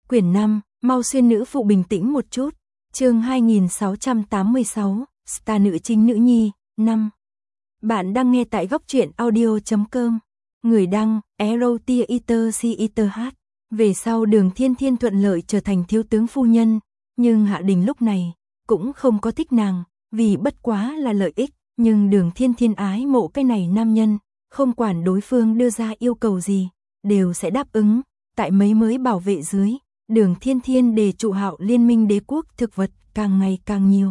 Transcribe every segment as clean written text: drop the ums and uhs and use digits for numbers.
Quyển 5, mau xuyên nữ phụ bình tĩnh một chút. Chương 2686, Star nữ chính nữ nhi, 5. Bạn đang nghe tại góc truyện audio.com. Người đăng, EROTIERCITH. Về sau Đường Thiên Thiên thuận lợi trở thành thiếu tướng phu nhân, nhưng Hạ Đình lúc này cũng không có thích nàng, vì bất quá là lợi ích, nhưng Đường Thiên Thiên ái mộ cái này nam nhân, không quản đối phương đưa ra yêu cầu gì, đều sẽ đáp ứng. Tại mấy mới bảo vệ dưới, Đường Thiên Thiên đề trụ Hạo Liên minh đế quốc thực vật càng ngày càng nhiều.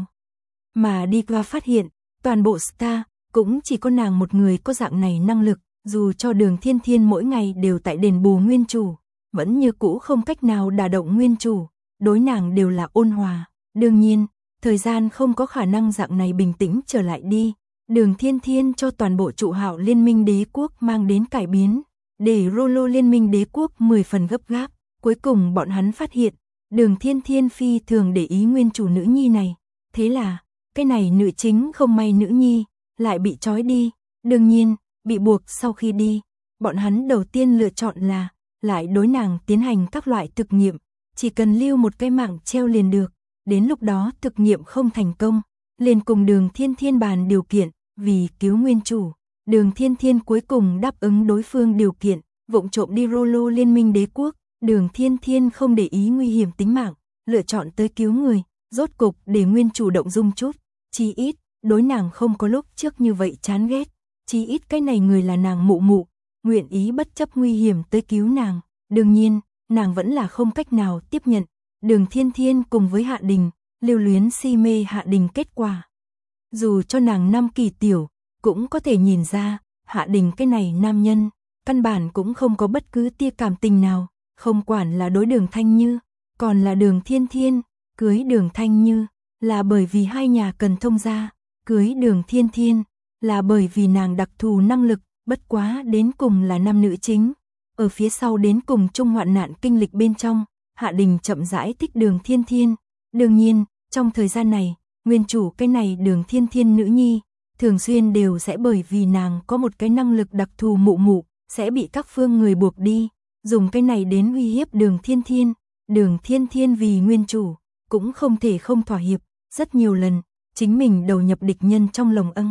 Mà đi qua phát hiện, toàn bộ Star cũng chỉ có nàng một người có dạng này năng lực, dù cho Đường Thiên Thiên mỗi ngày đều tại đền bù nguyên chủ, vẫn như cũ không cách nào đả động nguyên chủ, đối nàng đều là ôn hòa. Đương nhiên, thời gian không có khả năng dạng này bình tĩnh trở lại đi. Đường Thiên Thiên cho toàn bộ trụ Hạo Liên minh đế quốc mang đến cải biến, để Rolo Liên minh đế quốc 10 phần gấp gáp. Cuối cùng bọn hắn phát hiện, Đường Thiên Thiên phi thường để ý nguyên chủ nữ nhi này. Thế là, cái này nữ chính không may nữ nhi, lại bị trói đi. Đương nhiên, bị buộc sau khi đi, bọn hắn đầu tiên lựa chọn là lại đối nàng tiến hành các loại thực nghiệm, chỉ cần lưu một cái mạng treo liền được. Đến lúc đó thực nghiệm không thành công, liền cùng Đường Thiên Thiên bàn điều kiện, vì cứu nguyên chủ. Đường Thiên Thiên cuối cùng đáp ứng đối phương điều kiện, vụng trộm đi Rolo Liên minh đế quốc. Đường Thiên Thiên không để ý nguy hiểm tính mạng, lựa chọn tới cứu người, rốt cục để nguyên chủ động dung chút, chí ít, đối nàng không có lúc trước như vậy chán ghét, chí ít cái này người là nàng mụ mụ, nguyện ý bất chấp nguy hiểm tới cứu nàng. Đương nhiên, nàng vẫn là không cách nào tiếp nhận. Đường Thiên Thiên cùng với Hạ Đình, lưu luyến si mê Hạ Đình kết quả. Dù cho nàng năm kỳ tiểu, cũng có thể nhìn ra, Hạ Đình cái này nam nhân, căn bản cũng không có bất cứ tia cảm tình nào. Không quản là đối Đường Thanh Như, còn là Đường Thiên Thiên, cưới Đường Thanh Như, là bởi vì hai nhà cần thông gia, cưới Đường Thiên Thiên, là bởi vì nàng đặc thù năng lực, bất quá đến cùng là nam nữ chính. Ở phía sau đến cùng chung hoạn nạn kinh lịch bên trong, Hạ Đình chậm rãi thích Đường Thiên Thiên. Đương nhiên, trong thời gian này, nguyên chủ cái này Đường Thiên Thiên nữ nhi, thường xuyên đều sẽ bởi vì nàng có một cái năng lực đặc thù mụ mụ, sẽ bị các phương người buộc đi. Dùng cái này đến uy hiếp Đường Thiên Thiên. Đường Thiên Thiên vì nguyên chủ, cũng không thể không thỏa hiệp, rất nhiều lần, chính mình đầu nhập địch nhân trong lồng ân.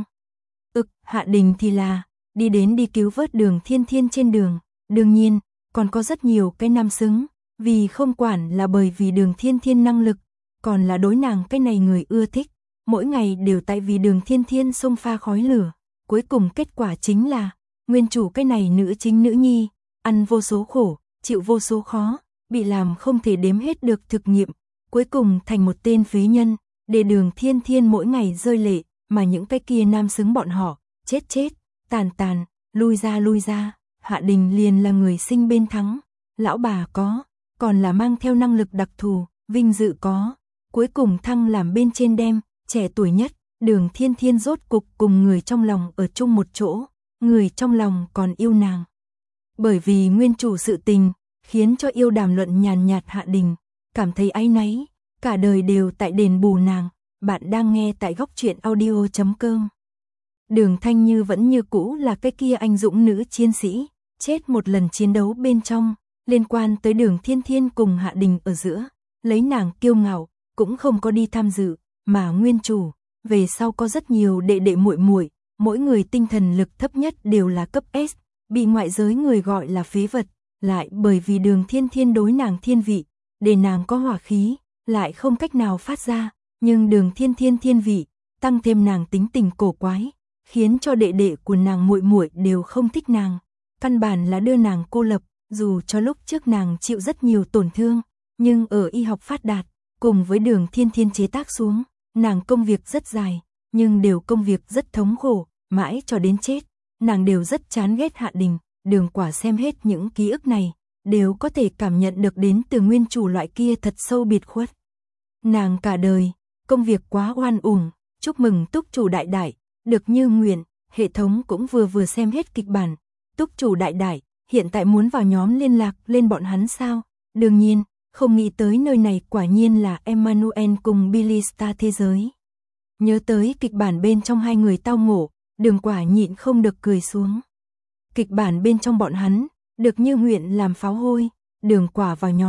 Hạ Đình thì là, đi đến đi cứu vớt Đường Thiên Thiên trên đường. Đương nhiên, còn có rất nhiều cái nam xứng, vì không quản là bởi vì Đường Thiên Thiên năng lực, còn là đối nàng cái này người ưa thích, mỗi ngày đều tại vì Đường Thiên Thiên xông pha khói lửa. Cuối cùng kết quả chính là, nguyên chủ cái này nữ chính nữ nhi, ăn vô số khổ, chịu vô số khó, bị làm không thể đếm hết được thực nghiệm, cuối cùng thành một tên phế nhân, để Đường Thiên Thiên mỗi ngày rơi lệ, mà những cái kia nam xứng bọn họ, chết, tàn, lui ra, Hạ Đình liền là người sinh bên thắng, lão bà có, còn là mang theo năng lực đặc thù, vinh dự có, cuối cùng thăng làm bên trên đem, trẻ tuổi nhất, Đường Thiên Thiên rốt cục cùng người trong lòng ở chung một chỗ, người trong lòng còn yêu nàng. Bởi vì nguyên chủ sự tình, khiến cho yêu đàm luận nhàn nhạt Hạ Đình, cảm thấy áy náy, cả đời đều tại đền bù nàng. Bạn đang nghe tại góc truyện audio.com. Đường Thanh Như vẫn như cũ là cái kia anh dũng nữ chiến sĩ, chết một lần chiến đấu bên trong, liên quan tới Đường Thiên Thiên cùng Hạ Đình ở giữa, lấy nàng kiêu ngạo, cũng không có đi tham dự, mà nguyên chủ, về sau có rất nhiều đệ đệ muội muội, mỗi người tinh thần lực thấp nhất đều là cấp S. Bị ngoại giới người gọi là phế vật, lại bởi vì Đường Thiên Thiên đối nàng thiên vị, để nàng có hỏa khí, lại không cách nào phát ra, nhưng Đường Thiên Thiên thiên vị, tăng thêm nàng tính tình cổ quái, khiến cho đệ đệ của nàng muội muội đều không thích nàng, căn bản là đưa nàng cô lập, dù cho lúc trước nàng chịu rất nhiều tổn thương, nhưng ở y học phát đạt, cùng với Đường Thiên Thiên chế tác xuống, nàng công việc rất dài, nhưng đều công việc rất thống khổ, mãi cho đến chết. Nàng đều rất chán ghét Hạ Đình. Đường Quả xem hết những ký ức này, đều có thể cảm nhận được đến từ nguyên chủ loại kia thật sâu biệt khuất. Nàng cả đời, công việc quá oan uổng, chúc mừng túc chủ đại đại, được như nguyện, hệ thống cũng vừa xem hết kịch bản. Túc chủ đại đại, hiện tại muốn vào nhóm liên lạc lên bọn hắn sao? Đương nhiên, không nghĩ tới nơi này quả nhiên là Emmanuel cùng Billy Star thế giới. Nhớ tới kịch bản bên trong hai người tao ngộ, Đường Quả nhịn không được cười xuống. Kịch bản bên trong bọn hắn, được như nguyện làm pháo hôi, Đường Quả vào nhóm,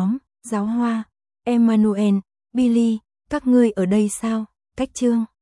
Giáo Hoa, Emmanuel, Billy, các ngươi ở đây sao? Cách chương